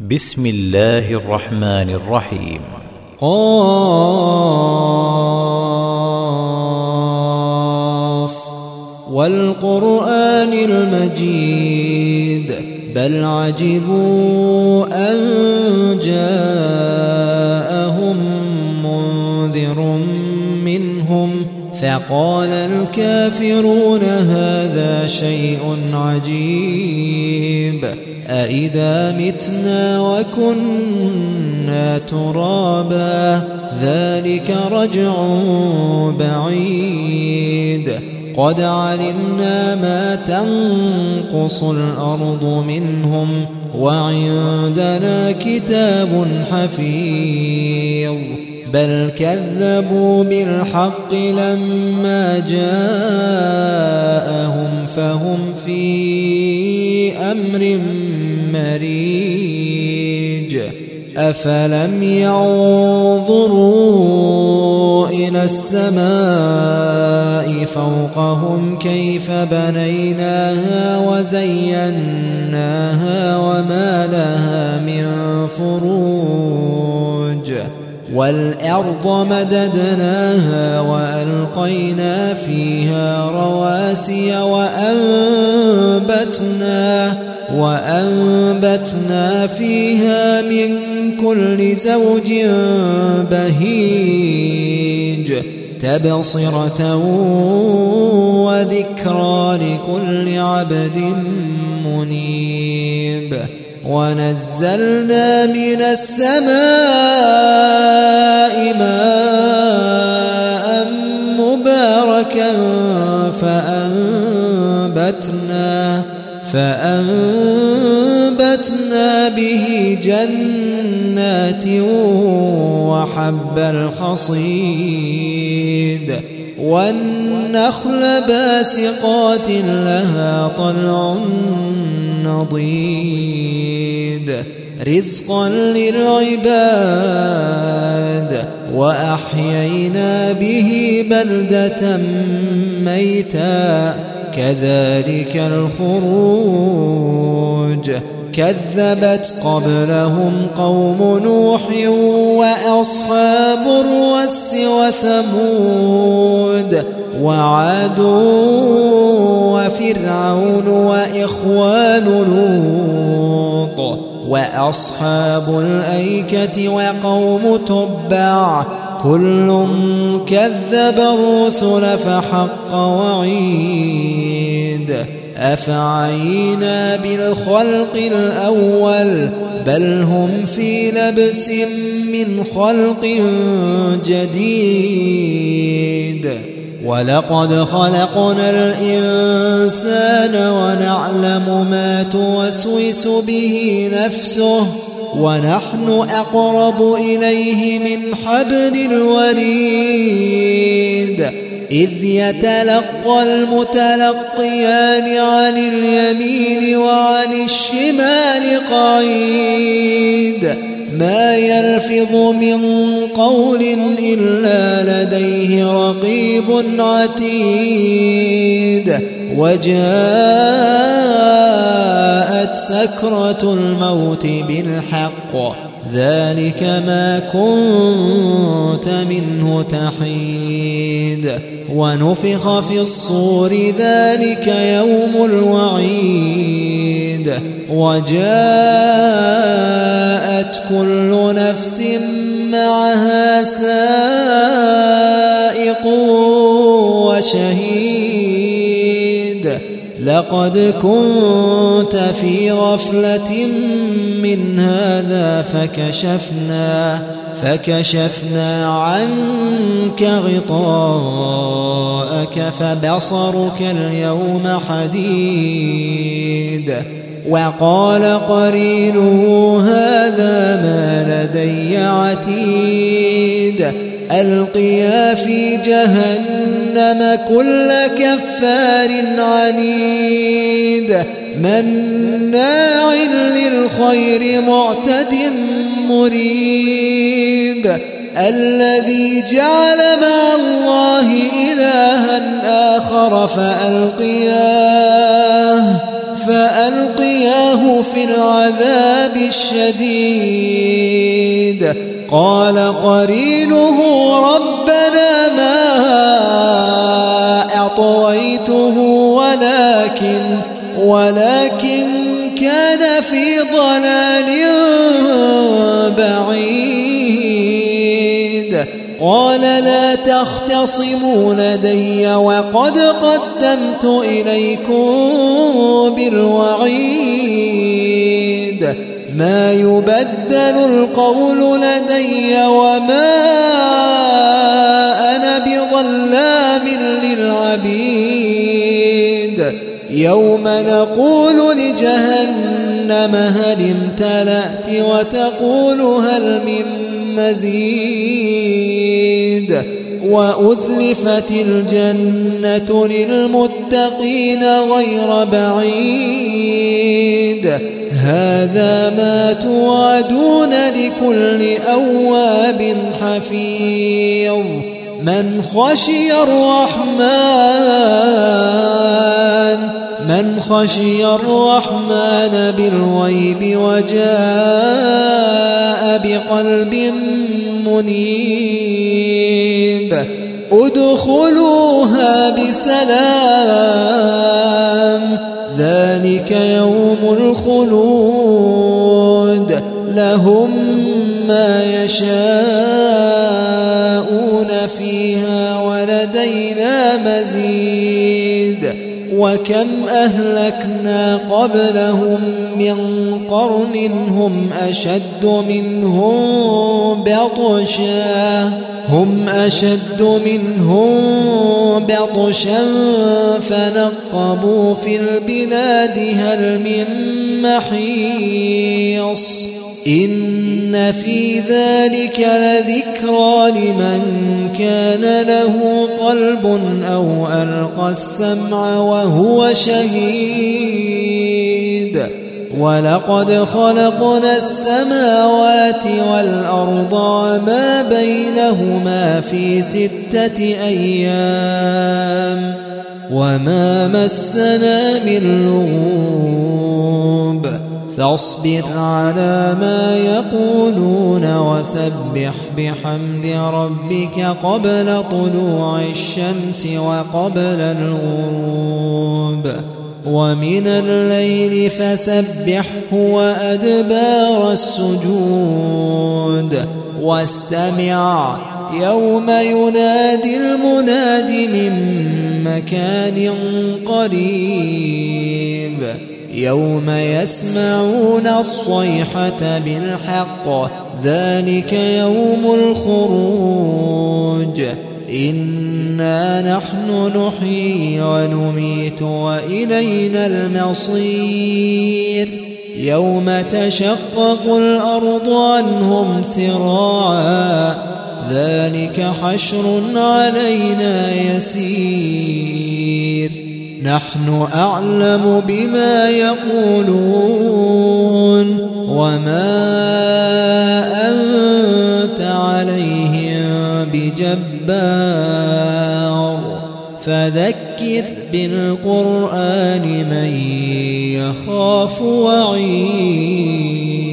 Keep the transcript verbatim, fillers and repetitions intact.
بسم الله الرحمن الرحيم. قاف والقرآن المجيد بل عجبوا أن جاءهم منذر منهم فقال الكافرون هذا شيء عجيب أإذا متنا وكنا ترابا ذلك رجع بعيد قد علمنا ما تنقص الأرض منهم وعندنا كتاب حفيظ بل كذبوا بالحق لما جاءهم فهم في أمر مريج أفلم ينظروا إلى السماء فوقهم كيف بنيناها وزيناها وما لها من فروج والأرض مددناها وألقينا فيها رواسي وأنبتنا وأنبتنا فيها من كل زوج بهيج تبصرة وذكرى لكل عبد منيب ونزلنا من السماء ماء مباركا فأنبتنا فأنبتنا به جنات وحب الحصيد والنخل باسقات لها طلع نضيد رزقا للعباد وأحيينا به بلدة ميتا كذلك الخروج كذبت قبلهم قوم نوح وأصحاب الرس وثمود وعاد وفرعون وإخوان لوط وأصحاب الأيكة وقوم تبع كل كذب الرسل فحق وعيد أفعينا بالخلق الأول بل هم في لبس من خلق جديد ولقد خلقنا الإنسان ونعلم ما توسوس به نفسه ونحن أقرب إليه من حبل الوريد إذ يتلقى المتلقيان عن اليمين وعن الشمال قعيد ما يلفظ من قول إلا لديه رقيب عتيد وجاءت سكرة الموت بالحق ذلك ما كنت منه تحيد ونفخ في الصور ذلك يوم الوعيد وجاءت كل نفس معها سائق وشهيد لقد كنت في غفلة من هذا فكشفنا فكشفنا عنك غطاءك فبصرك اليوم حديد وقال قرينه هذا ما لدي عتيد ألقيا في جهنم كل كفار عنيد مناع للخير معتد مريب الذي جعل مع الله إلها آخر فألقياه فألقياه في العذاب الشديد. قال قرينه ربنا ما أطويته ولكن ولكن كان في ضلال بعيد. قال لا تختصموا لدي وقد قدمت إليكم بالوعيد. ما يبدل القول لدي وما أنا بظلام للعبيد. يوم نقول لجهنم هل امتلأت وتقول هل من مزيد. وأزلفت الجنة للمتقين غير بعيد. هذا ما توعدون لكل أواب حفيظ. من خشي الرحمن من خشي الرحمن بالغيب وجاء بقلب منيب. ادخلوها بسلام ذلك يوم الخلود. لهم ما يشاءون فيها ولدينا مزيد. وكم أهلكنا قبلهم من قرن هم أشد منهم بطشا هم أشد منهم بطشا فنقبوا في البلاد هل من محيص. إن في ذلك لذكرى لمن كان له قلب أو ألقى السمع وهو شهيد. ولقد خلقنا السماوات والأرض وما بينهما في ستة أيام وما مسنا من لغوب. فاصبر على ما يقولون وسبح بحمد ربك قبل طلوع الشمس وقبل الغروب ومن الليل فسبحه وأدبار السجود. واستمع يوم ينادي المناد من مكان قريب. يوم يسمعون الصيحة بالحق ذلك يوم الخروج. إنا نحن نحيي ونميت وإلينا المصير. يوم تشقق الأرض عنهم سراعا ذلك حشر علينا يسير. نحن أعلم بما يقولون وما أنت عليهم بجبار. فذكر بالقرآن من يخاف وعيد.